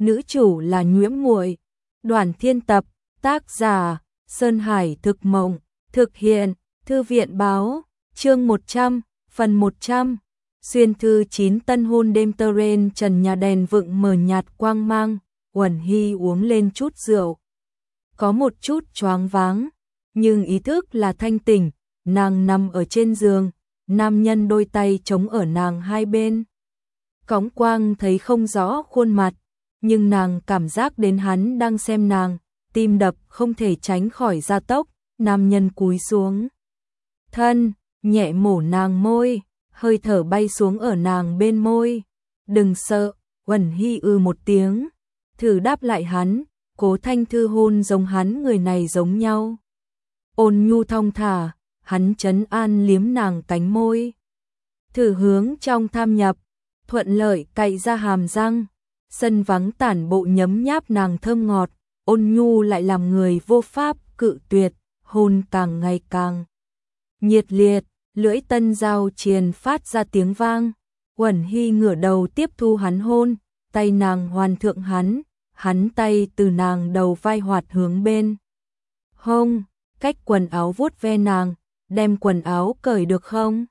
nữ chủ là Nhiễm Muội. Đoàn Thiên tập, tác giả Sơn Hải Thực Mộng, thực hiện Thư viện báo, chương 100, phần 100. Xuyên thư 9 tân hôn đêm Terrain trần nhà đèn vựng mờ nhạt quang mang, Uẩn Hy uống lên chút rượu. Có một chút choáng váng, nhưng ý thức là thanh tỉnh, nàng nằm ở trên giường, nam nhân đôi tay chống ở nàng hai bên. Cõng quang thấy không rõ khuôn mặt, nhưng nàng cảm giác đến hắn đang xem nàng, tim đập không thể tránh khỏi gia tốc, nam nhân cúi xuống. Thân, nhẹ mổ nàng môi, hơi thở bay xuống ở nàng bên môi. Đừng sợ, Uẩn Hy một tiếng, thử đáp lại hắn, Cố Thanh Thư hôn giống hắn người này giống nhau. Ôn nhu thong thả, hắn trấn an liếm nàng cánh môi. Thử hướng trong tham nhập, thuận lợi cạy ra hàm răng, sân vắng tản bộ nhấm nháp nàng thơm ngọt, ôn nhu lại làm người vô pháp cự tuyệt, hôn càng ngày càng nhiệt liệt, lưỡi tân dao triền phát ra tiếng vang. Uẩn Hy ngửa đầu tiếp thu hắn hôn, tay nàng hoàn thượng hắn tay từ nàng đầu vai hoạt hướng bên hông, cách quần áo vuốt ve nàng, đem quần áo cởi được không?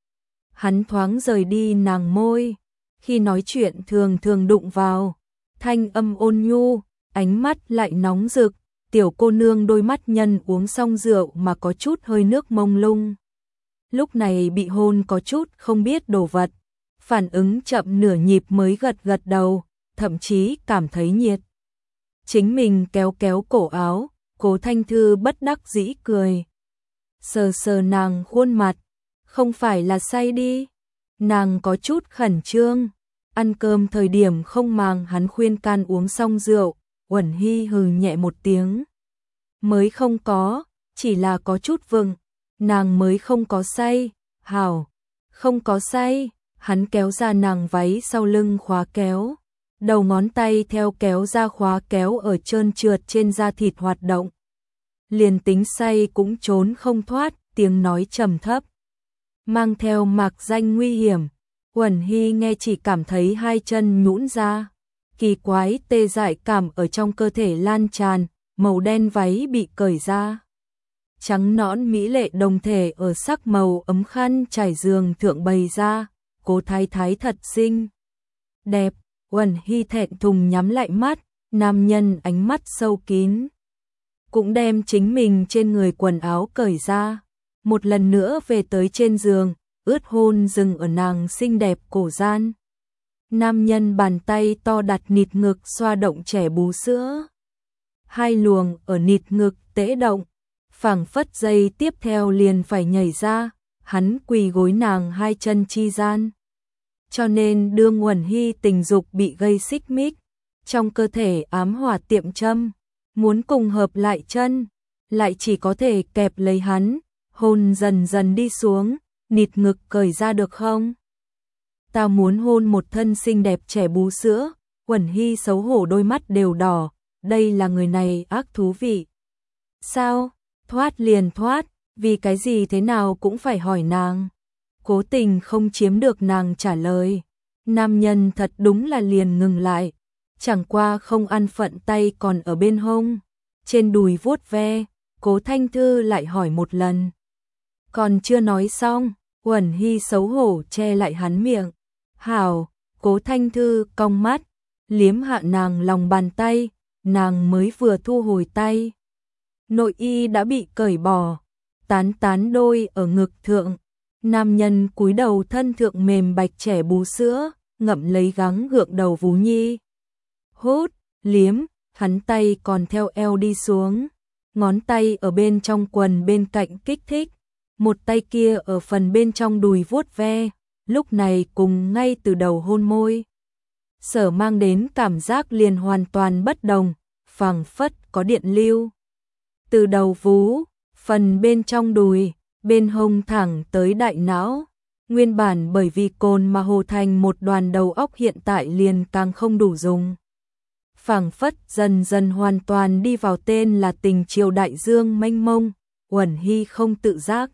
Hắn thoáng rời đi nàng môi, khi nói chuyện thường thường đụng vào, thanh âm ôn nhu, ánh mắt lại nóng rực, tiểu cô nương đôi mắt nhân uống xong rượu mà có chút hơi nước mông lung. Lúc này bị hôn có chút không biết đồ vật, phản ứng chậm nửa nhịp mới gật đầu, thậm chí cảm thấy nhiệt. Chính mình kéo kéo cổ áo, Cố Thanh Thư bất đắc dĩ cười. Sờ sờ nàng khuôn mặt, không phải là say đi. Nàng có chút khẩn trương, ăn cơm thời điểm không màng hắn khuyên can uống xong rượu, Uẩn Hy hừ nhẹ một tiếng. Mới không có, chỉ là có chút vừng, nàng mới không có say, hảo, không có say, hắn kéo ra nàng váy sau lưng khóa kéo. Đầu ngón tay theo kéo ra khóa kéo ở trơn trượt trên da thịt hoạt động. Liền tính say cũng trốn không thoát, tiếng nói trầm thấp, mang theo mạc danh nguy hiểm. Uẩn Hy nghe chỉ cảm thấy hai chân nhũn ra, kỳ quái tê dại cảm ở trong cơ thể lan tràn, màu đen váy bị cởi ra. Trắng nõn mỹ lệ đồng thể ở sắc màu ấm khăn trải giường thượng bày ra, Cố thái thái thật xinh đẹp. Uẩn Hy thẹn thùng nhắm lại mắt, nam nhân ánh mắt sâu kín, cũng đem chính mình trên người quần áo cởi ra, một lần nữa về tới trên giường, ướt hôn dừng ở nàng xinh đẹp cổ gian. Nam nhân bàn tay to đặt nịt ngực xoa động trẻ bú sữa. Hai luồng ở nịt ngực tễ động, phảng phất giây tiếp theo liền phải nhảy ra, hắn quỳ gối nàng hai chân chi gian. Cho nên đương Uẩn Hy tình dục bị gây xích mích, trong cơ thể ám hỏa tiệm châm, muốn cùng hợp lại chân, lại chỉ có thể kẹp lấy hắn, hôn dần dần đi xuống, nịt ngực cởi ra được không? Ta muốn hôn một thân xinh đẹp trẻ bú sữa. Uẩn Hy xấu hổ đôi mắt đều đỏ, đây là người này ác thú vị. Sao? Thoát liền thoát, vì cái gì thế nào cũng phải hỏi nàng. Cố tình không chiếm được nàng trả lời. Nam nhân thật đúng là liền ngừng lại, chẳng qua không ăn phận tay còn ở bên hông, trên đùi vuốt ve. Cố Thanh Thư lại hỏi một lần, còn chưa nói xong. Uẩn Hy xấu hổ che lại hắn miệng. Hảo. Cố Thanh Thư cong mắt, liếm hạ nàng lòng bàn tay, nàng mới vừa thu hồi tay, nội y đã bị cởi bỏ, tán đôi ở ngực thượng. Nam nhân cúi đầu thân thượng mềm bạch trẻ bú sữa, ngậm lấy gắng gượng đầu vú nhi. Hút, liếm, hắn tay còn theo eo đi xuống, ngón tay ở bên trong quần bên cạnh kích thích, một tay kia ở phần bên trong đùi vuốt ve, lúc này cùng ngay từ đầu hôn môi. Sở mang đến cảm giác liền hoàn toàn bất đồng, phảng phất có điện lưu. Từ đầu vú, phần bên trong đùi, bên hông thẳng tới đại não. Nguyên bản bởi vì cồn mà hồ thành một đoàn đầu óc hiện tại liền càng không đủ dùng. Phảng phất dần dần hoàn toàn đi vào tên là tình chiều đại dương mênh mông. Uẩn Hy không tự giác,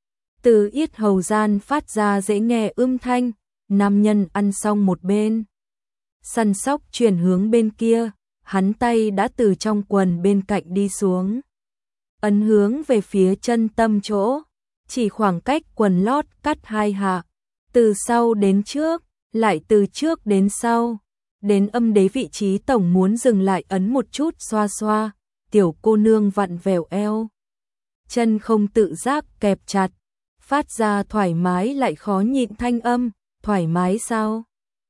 từ yết hầu gian phát ra dễ nghe thanh. Nam nhân ăn xong một bên săn sóc chuyển hướng bên kia, hắn tay đã từ trong quần bên cạnh đi xuống. Ấn hướng về phía chân tâm chỗ, chỉ khoảng cách quần lót cắt 2 hạ, từ sau đến trước, lại từ trước đến sau. Đến âm đế vị trí tổng muốn dừng lại ấn một chút xoa xoa, tiểu cô nương vặn vẹo eo. Chân không tự giác kẹp chặt, phát ra thoải mái lại khó nhịn thanh âm, thoải mái sao?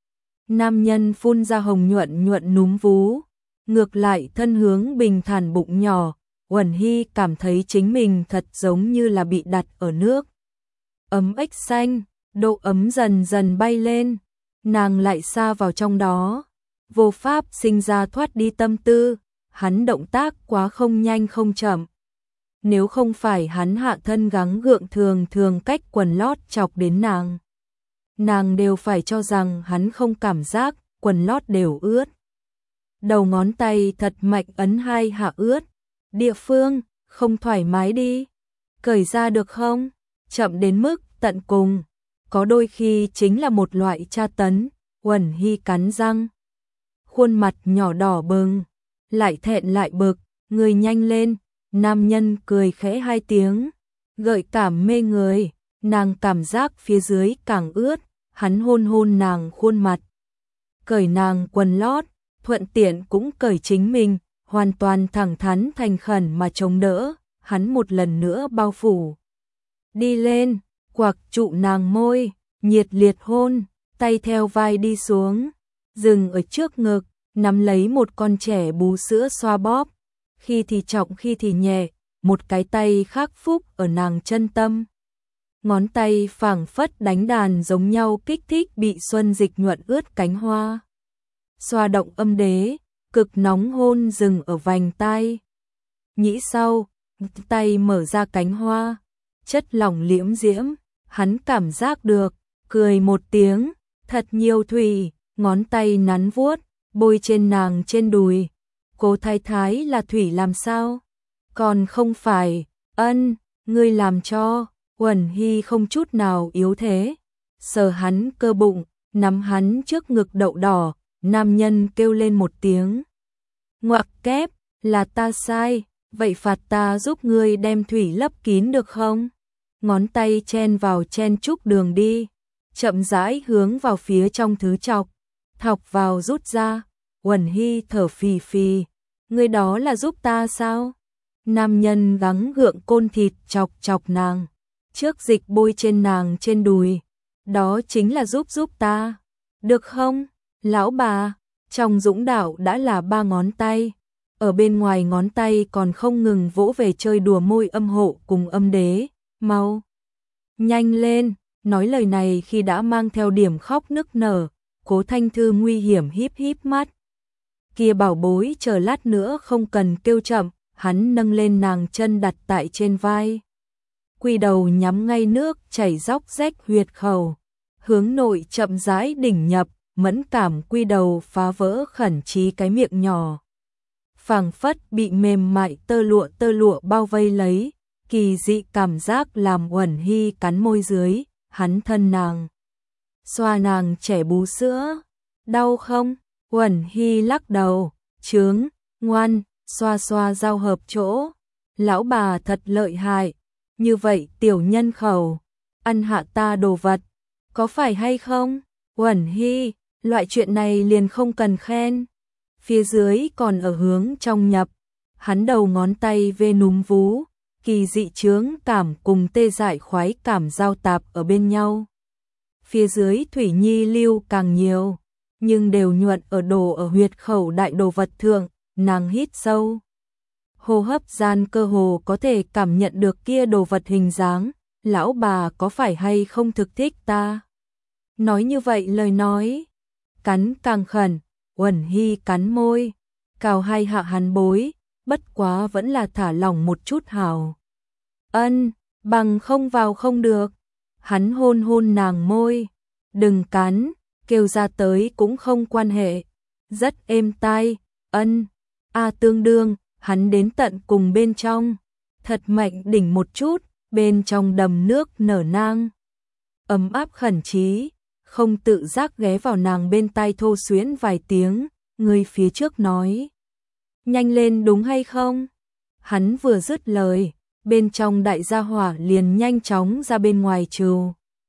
Nam nhân phun ra hồng nhuận nhuận núm vú, ngược lại thân hướng bình thản bụng nhỏ, Uẩn Hy cảm thấy chính mình thật giống như là bị đặt ở nước. Ấm ếch xanh, độ ấm dần dần bay lên, nàng lại xa vào trong đó, vô pháp sinh ra thoát đi tâm tư, hắn động tác quá không nhanh không chậm. Nếu không phải hắn hạ thân gắng gượng thường thường cách quần lót chọc đến nàng đều phải cho rằng hắn không cảm giác, quần lót đều ướt. Đầu ngón tay thật mạnh ấn 2 hạ ướt, địa phương, không thoải mái đi, cởi ra được không? Chậm đến mức tận cùng, có đôi khi chính là một loại tra tấn. Uẩn Hy cắn răng, khuôn mặt nhỏ đỏ bừng, lại thẹn lại bực, người nhanh lên. Nam nhân cười khẽ 2 tiếng, gợi cảm mê người, nàng cảm giác phía dưới càng ướt, hắn hôn hôn nàng khuôn mặt, cởi nàng quần lót, thuận tiện cũng cởi chính mình, hoàn toàn thẳng thắn thành khẩn mà chống đỡ, hắn một lần nữa bao phủ. Đi lên, quặc trụ nàng môi, nhiệt liệt hôn, tay theo vai đi xuống, dừng ở trước ngực, nắm lấy một con trẻ bú sữa xoa bóp, khi thì trọng khi thì nhẹ, một cái tay khác phúc ở nàng chân tâm. Ngón tay phảng phất đánh đàn giống nhau kích thích bị xuân dịch nhuận ướt cánh hoa. Xoa động âm đế, cực nóng hôn dừng ở vành tai. Nhĩ sau, tay mở ra cánh hoa, chất lỏng liễm diễm, hắn cảm giác được, cười một tiếng, thật nhiều thủy, ngón tay nắn vuốt, bôi trên nàng trên đùi. Cô thái thái là thủy làm sao? Còn không phải, ân, ngươi làm cho. Uẩn Hy không chút nào yếu thế, sờ hắn cơ bụng, nắm hắn trước ngực đậu đỏ, nam nhân kêu lên một tiếng. Ngoặc kép, là ta sai, vậy phạt ta giúp ngươi đem thủy lấp kín được không? Ngón tay chen vào chen chúc đường đi, chậm rãi hướng vào phía trong thứ chọc, thọc vào rút ra. Uẩn Hy thở phì phì, ngươi đó là giúp ta sao? Nam nhân gắng gượng côn thịt chọc chọc nàng, trước dịch bôi trên nàng trên đùi, đó chính là giúp ta, được không? Lão bà, trong dũng đạo đã là 3 ngón tay, ở bên ngoài ngón tay còn không ngừng vỗ về chơi đùa môi âm hộ cùng âm đế, mau, nhanh lên. Nói lời này khi đã mang theo điểm khóc nức nở, Cố Thanh Thư nguy hiểm híp híp mắt. Kia bảo bối chờ lát nữa không cần kêu chậm, hắn nâng lên nàng chân đặt tại trên vai. Quy đầu nhắm ngay nước chảy róc rách huyệt khẩu, hướng nội chậm rãi đỉnh nhập, mẫn cảm quy đầu phá vỡ khẩn trí cái miệng nhỏ. Phảng phất bị mềm mại tơ lụa bao vây lấy, kỳ dị cảm giác làm Uẩn Hy cắn môi dưới, hắn thân nàng. Xoa nàng trẻ bú sữa, đau không? Uẩn Hy lắc đầu, chướng, ngoan, xoa xoa giao hợp chỗ. Lão bà thật lợi hại, như vậy tiểu nhân khẩu, ăn hạ ta đồ vật, có phải hay không? Uẩn Hy, loại chuyện này liền không cần khen. Phía dưới còn ở hướng trong nhập, hắn đầu ngón tay về núm vú, kỳ dị chướng cảm cùng tê dại khoái cảm giao tạp ở bên nhau. Phía dưới thủy nhi lưu càng nhiều, nhưng đều nhuận ở đồ ở huyệt khẩu đại đồ vật thượng, nàng hít sâu. Hô hấp gian cơ hồ có thể cảm nhận được kia đồ vật hình dáng, lão bà có phải hay không thực thích ta? Nói như vậy lời nói, cắn càng khẩn, Uẩn Hy cắn môi, cào 2 hạ hắn bối, bất quá vẫn là thả lỏng một chút hào. Ân, bằng không vào không được. Hắn hôn hôn nàng môi, đừng cắn, kêu ra tới cũng không quan hệ. Rất êm tai, ân, tương đương, hắn đến tận cùng bên trong, thật mạnh đỉnh một chút, bên trong đầm nước nở nang. Ấm áp khẩn trí, không tự giác ghé vào nàng bên tai thô xuyến vài tiếng, người phía trước nói. Nhanh lên đúng hay không? Hắn vừa dứt lời, bên trong đại gia hỏa liền nhanh chóng ra bên ngoài trừ.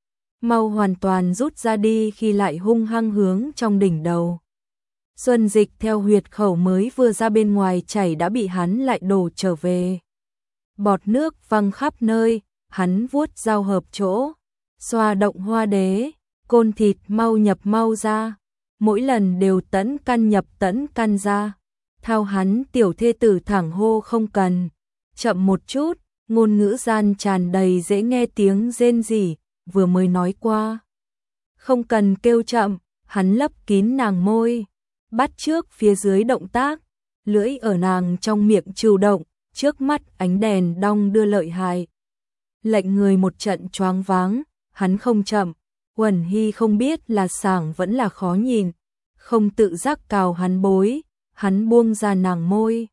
Mau hoàn toàn rút ra đi khi lại hung hăng hướng trong đỉnh đầu. Xuân dịch theo huyệt khẩu mới vừa ra bên ngoài chảy đã bị hắn lại đổ trở về. Bọt nước văng khắp nơi, hắn vuốt dao hợp chỗ, xoa động hoa đế, côn thịt mau nhập mau ra, mỗi lần đều tẫn căn nhập tẫn căn ra. Thao hắn tiểu thê tử thẳng hô không cần, chậm một chút, ngôn ngữ gian tràn đầy dễ nghe tiếng rên rỉ, vừa mới nói qua. Không cần kêu chậm, hắn lấp kín nàng môi, bắt trước phía dưới động tác, lưỡi ở nàng trong miệng trừu động, trước mắt ánh đèn đong đưa lợi hại. Lệnh người một trận choáng váng, hắn không chậm, Uẩn Hy không biết là sảng vẫn là khó nhìn, không tự giác cào hắn bối, hắn buông ra nàng môi.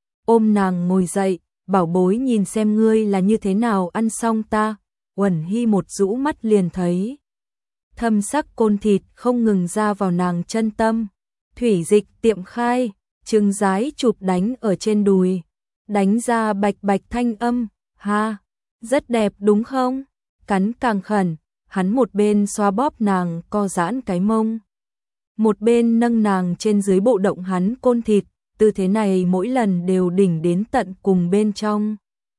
Ôm nàng ngồi dậy, bảo bối nhìn xem ngươi là như thế nào ăn xong ta. Uẩn Hy một rũ mắt liền thấy thâm sắc côn thịt không ngừng ra vào nàng chân tâm. Thủy dịch tiệm khai, trứng rái chụp đánh ở trên đùi, đánh ra bạch bạch thanh âm, ha, rất đẹp đúng không? Cắn càng khẩn, hắn một bên xoa bóp nàng co giãn cái mông, một bên nâng nàng trên dưới bộ động hắn côn thịt, tư thế này mỗi lần đều đỉnh đến tận cùng bên trong.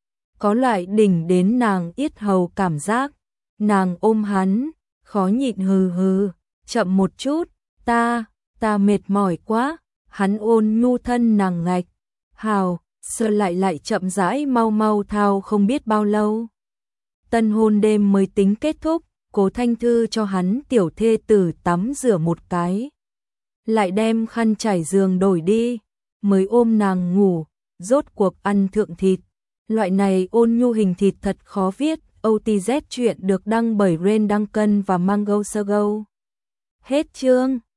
Có loại đỉnh đến nàng yết hầu cảm giác, nàng ôm hắn, khó nhịn hừ hừ, chậm một chút, ta mệt mỏi quá, hắn ôn nhu thân nàng ngạch, hào, sơ lại chậm rãi mau mau thao không biết bao lâu. Tân hôn đêm mới tính kết thúc, Cố Thanh Thư cho hắn tiểu thê tử tắm rửa một cái, lại đem khăn trải giường đổi đi, mới ôm nàng ngủ, rốt cuộc ăn thượng thịt. Loại này ôn nhu hình thịt thật khó viết. OTZ truyện được đăng bởi Ren Duncan và Mango Sogo. Hết chương.